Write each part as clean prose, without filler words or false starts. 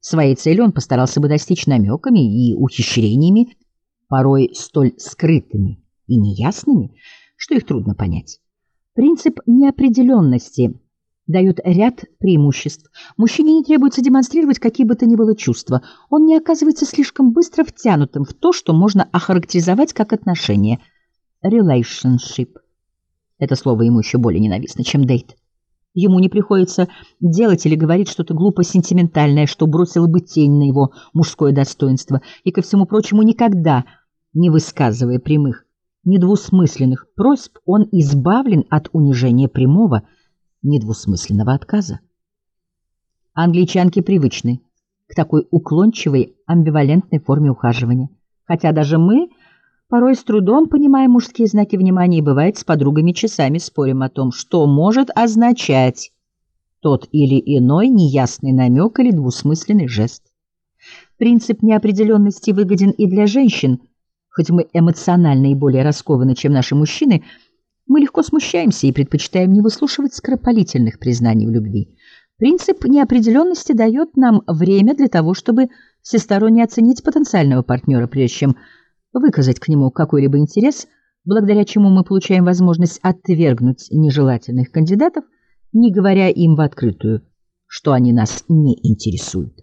Своей цели он постарался бы достичь намеками и ухищрениями, порой столь скрытыми и неясными, что их трудно понять. Принцип неопределенности дает ряд преимуществ. Мужчине не требуется демонстрировать какие бы то ни было чувства. Он не оказывается слишком быстро втянутым в то, что можно охарактеризовать как отношения. Relationship. Это слово ему еще более ненавистно, чем дейт. Ему не приходится делать или говорить что-то глупо сентиментальное, что бросило бы тень на его мужское достоинство, и, ко всему прочему, никогда не высказывая прямых, недвусмысленных просьб, он избавлен от унижения прямого, недвусмысленного отказа. Англичанки привычны к такой уклончивой, амбивалентной форме ухаживания, хотя даже мы порой с трудом понимаем мужские знаки внимания и, бывает, с подругами часами спорим о том, что может означать тот или иной неясный намек или двусмысленный жест. Принцип неопределенности выгоден и для женщин. Хоть мы эмоционально и более раскованы, чем наши мужчины, мы легко смущаемся и предпочитаем не выслушивать скоропалительных признаний в любви. Принцип неопределенности дает нам время для того, чтобы всесторонне оценить потенциального партнера, прежде чем выказать к нему какой-либо интерес, благодаря чему мы получаем возможность отвергнуть нежелательных кандидатов, не говоря им в открытую, что они нас не интересуют.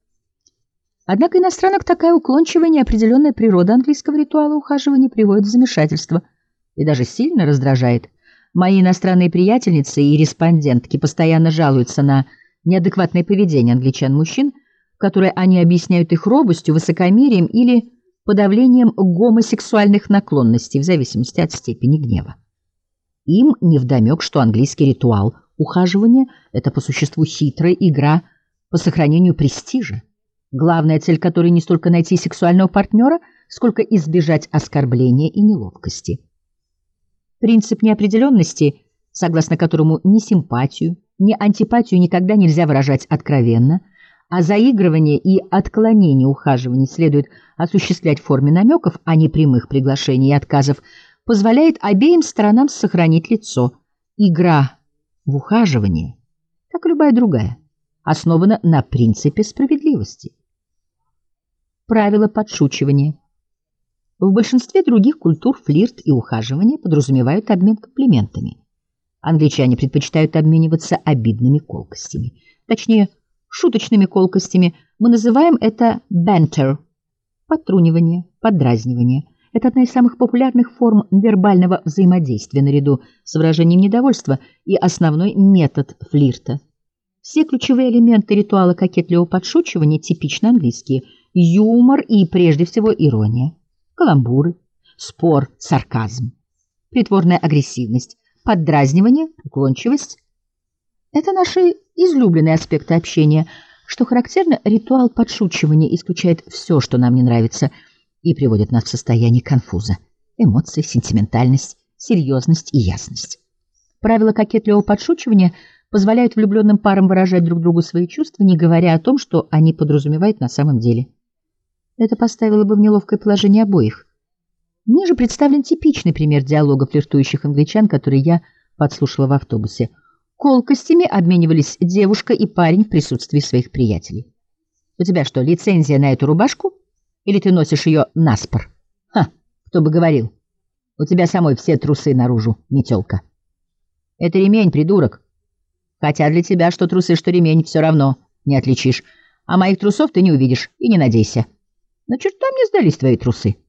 Однако иностранок такая уклончивая неопределенная природа английского ритуала ухаживания приводит в замешательство и даже сильно раздражает. Мои иностранные приятельницы и респондентки постоянно жалуются на неадекватное поведение англичан-мужчин, которое они объясняют их робостью, высокомерием или подавлением гомосексуальных наклонностей в зависимости от степени гнева. Им невдомек, что английский ритуал ухаживания – это по существу хитрая игра по сохранению престижа, главная цель которой не столько найти сексуального партнера, сколько избежать оскорбления и неловкости. Принцип неопределенности, согласно которому ни симпатию, ни антипатию никогда нельзя выражать откровенно, а заигрывание и отклонение ухаживаний следует осуществлять в форме намеков, а не прямых приглашений и отказов, позволяет обеим сторонам сохранить лицо. Игра в ухаживании, как и любая другая, основана на принципе справедливости. Правило подшучивания. В большинстве других культур флирт и ухаживание подразумевают обмен комплиментами. Англичане предпочитают обмениваться обидными колкостями. Точнее, шуточными колкостями. Мы называем это banter – подтрунивание, поддразнивание. Это одна из самых популярных форм вербального взаимодействия наряду с выражением недовольства и основной метод флирта. Все ключевые элементы ритуала кокетливого подшучивания типично английские. Юмор и, прежде всего, ирония, каламбуры, спор, сарказм, притворная агрессивность, поддразнивание, уклончивость. Это наши излюбленные аспекты общения. Что характерно, ритуал подшучивания исключает все, что нам не нравится, и приводит нас в состояние конфуза. Эмоции, сентиментальность, серьезность и ясность. Правила кокетливого подшучивания позволяют влюбленным парам выражать друг другу свои чувства, не говоря о том, что они подразумевают на самом деле. Это поставило бы в неловкое положение обоих. Ниже представлен типичный пример диалога флиртующих англичан, который я подслушала в автобусе. Колкостями обменивались девушка и парень в присутствии своих приятелей. «У тебя что, лицензия на эту рубашку? Или ты носишь ее наспор? Ха, кто бы говорил. У тебя самой все трусы наружу, метелка. Это ремень, придурок. Хотя для тебя что трусы, что ремень, все равно не отличишь. А моих трусов ты не увидишь и не надейся. На черта мне сдались твои трусы.